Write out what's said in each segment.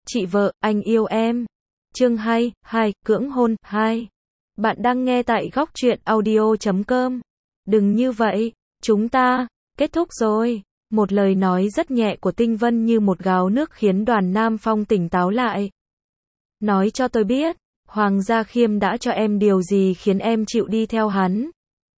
Chị vợ, anh yêu em. Chương 2, cưỡng hôn, 2. Bạn đang nghe tại góc truyện audio.com. Đừng như vậy, chúng ta, kết thúc rồi. Một lời nói rất nhẹ của Tinh Vân như một gáo nước khiến Đoàn Nam Phong tỉnh táo lại. Nói cho tôi biết, Hoàng Gia Khiêm đã cho em điều gì khiến em chịu đi theo hắn?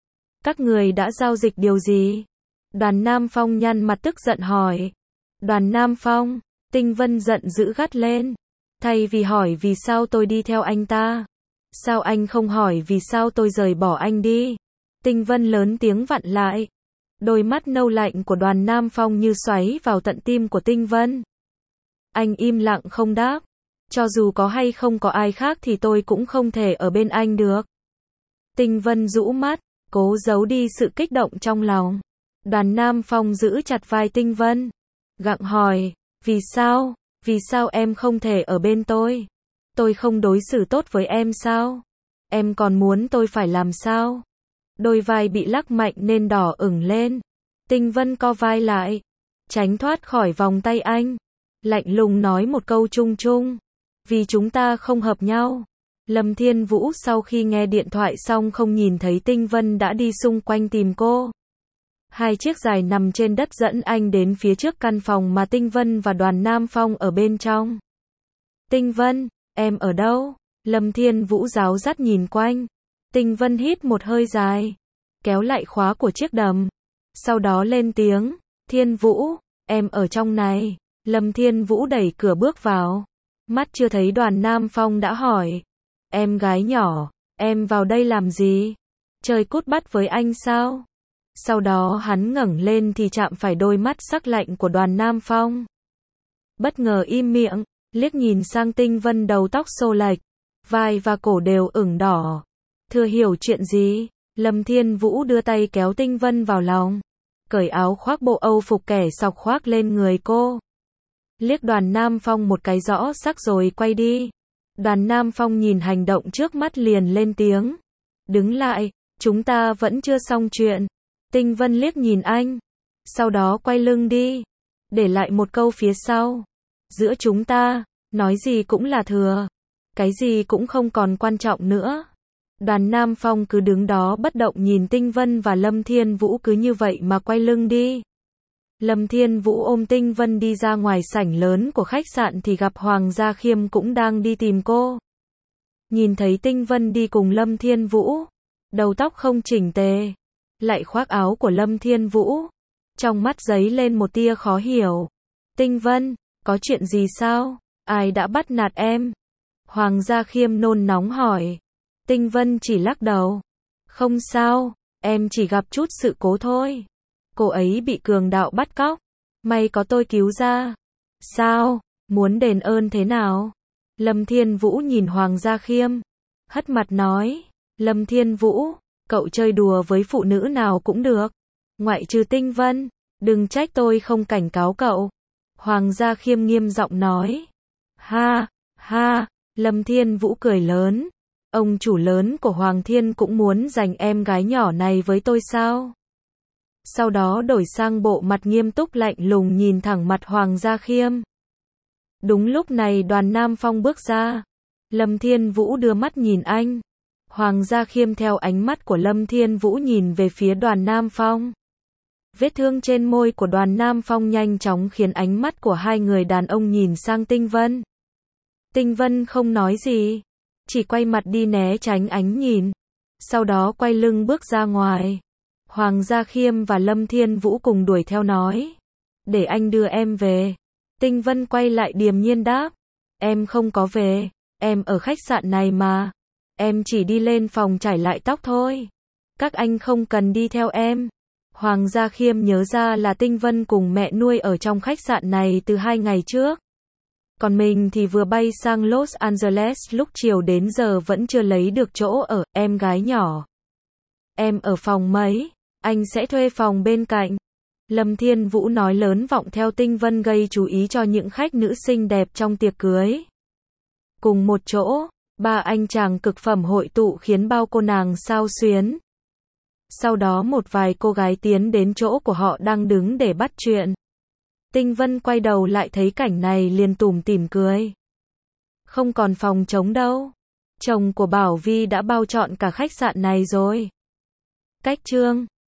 Các người đã giao dịch điều gì? Đoàn Nam Phong nhăn mặt tức giận hỏi. Đoàn Nam Phong, Tinh Vân giận dữ gắt lên. Thay vì hỏi vì sao tôi đi theo anh ta, sao anh không hỏi vì sao tôi rời bỏ anh đi? Tinh Vân lớn tiếng vặn lại. Đôi mắt nâu lạnh của Đoàn Nam Phong như xoáy vào tận tim của Tinh Vân. Anh im lặng không đáp. Cho dù có hay không có ai khác thì tôi cũng không thể ở bên anh được. Tinh Vân rũ mắt, cố giấu đi sự kích động trong lòng. Đoàn Nam Phong giữ chặt vai Tinh Vân, gặng hỏi, vì sao em không thể ở bên tôi? Tôi không đối xử tốt với em sao? Em còn muốn tôi phải làm sao? Đôi vai bị lắc mạnh nên đỏ ửng lên. Tinh Vân co vai lại, tránh thoát khỏi vòng tay anh, lạnh lùng nói một câu chung chung. Vì chúng ta không hợp nhau. Lâm Thiên Vũ sau khi nghe điện thoại xong không nhìn thấy Tinh Vân đã đi xung quanh tìm cô. Hai chiếc giày nằm trên đất dẫn anh đến phía trước căn phòng mà Tinh Vân và Đoàn Nam Phong ở bên trong. Tinh Vân, em ở đâu? Lâm Thiên Vũ ráo rắt nhìn quanh. Tinh Vân hít một hơi dài, kéo lại khóa của chiếc đầm. Sau đó lên tiếng, Thiên Vũ, em ở trong này. Lâm Thiên Vũ đẩy cửa bước vào. Mắt chưa thấy Đoàn Nam Phong đã hỏi, em gái nhỏ, em vào đây làm gì? Chơi cút bắt với anh sao? Sau đó hắn ngẩng lên thì chạm phải đôi mắt sắc lạnh của Đoàn Nam Phong. Bất ngờ im miệng, liếc nhìn sang Tinh Vân đầu tóc xô lệch, vai và cổ đều ửng đỏ. Thừa hiểu chuyện gì? Lâm Thiên Vũ đưa tay kéo Tinh Vân vào lòng, cởi áo khoác bộ Âu phục kẻ sọc khoác lên người cô. Liếc Đoàn Nam Phong một cái rõ sắc rồi quay đi. Đoàn Nam Phong nhìn hành động trước mắt liền lên tiếng. Đứng lại, chúng ta vẫn chưa xong chuyện. Tinh Vân liếc nhìn anh, sau đó quay lưng đi, để lại một câu phía sau. Giữa chúng ta, nói gì cũng là thừa. Cái gì cũng không còn quan trọng nữa. Đoàn Nam Phong cứ đứng đó bất động nhìn Tinh Vân và Lâm Thiên Vũ cứ như vậy mà quay lưng đi. Lâm Thiên Vũ ôm Tinh Vân đi ra ngoài sảnh lớn của khách sạn thì gặp Hoàng Gia Khiêm cũng đang đi tìm cô. Nhìn thấy Tinh Vân đi cùng Lâm Thiên Vũ, đầu tóc không chỉnh tề, lại khoác áo của Lâm Thiên Vũ, trong mắt giấy lên một tia khó hiểu. Tinh Vân, có chuyện gì sao? Ai đã bắt nạt em? Hoàng Gia Khiêm nôn nóng hỏi. Tinh Vân chỉ lắc đầu. Không sao, em chỉ gặp chút sự cố thôi. Cô ấy bị cường đạo bắt cóc, may có tôi cứu ra. Sao? Muốn đền ơn thế nào? Lâm Thiên Vũ nhìn Hoàng Gia Khiêm, hất mặt nói. Lâm Thiên Vũ, cậu chơi đùa với phụ nữ nào cũng được, ngoại trừ Tinh Vân, đừng trách tôi không cảnh cáo cậu. Hoàng Gia Khiêm nghiêm giọng nói. Ha, ha, Lâm Thiên Vũ cười lớn. Ông chủ lớn của Hoàng Thiên cũng muốn giành em gái nhỏ này với tôi sao? Sau đó đổi sang bộ mặt nghiêm túc lạnh lùng nhìn thẳng mặt Hoàng Gia Khiêm. Đúng lúc này Đoàn Nam Phong bước ra. Lâm Thiên Vũ đưa mắt nhìn anh. Hoàng Gia Khiêm theo ánh mắt của Lâm Thiên Vũ nhìn về phía Đoàn Nam Phong. Vết thương trên môi của Đoàn Nam Phong nhanh chóng khiến ánh mắt của hai người đàn ông nhìn sang Tinh Vân. Tinh Vân không nói gì, chỉ quay mặt đi né tránh ánh nhìn. Sau đó quay lưng bước ra ngoài. Hoàng Gia Khiêm và Lâm Thiên Vũ cùng đuổi theo nói. Để anh đưa em về. Tinh Vân quay lại điềm nhiên đáp. Em không có về, em ở khách sạn này mà. Em chỉ đi lên phòng chải lại tóc thôi. Các anh không cần đi theo em. Hoàng Gia Khiêm nhớ ra là Tinh Vân cùng mẹ nuôi ở trong khách sạn này từ 2 ngày trước. Còn mình thì vừa bay sang Los Angeles lúc chiều đến giờ vẫn chưa lấy được chỗ ở. Em gái nhỏ, em ở phòng mấy? Anh sẽ thuê phòng bên cạnh. Lâm Thiên Vũ nói lớn vọng theo Tinh Vân gây chú ý cho những khách nữ xinh đẹp trong tiệc cưới. Cùng một chỗ, ba anh chàng cực phẩm hội tụ khiến bao cô nàng xao xuyến. Sau đó một vài cô gái tiến đến chỗ của họ đang đứng để bắt chuyện. Tinh Vân quay đầu lại thấy cảnh này liền tủm tỉm cười. Không còn phòng trống đâu. Chồng của Bảo Vi đã bao trọn cả khách sạn này rồi. Cách chương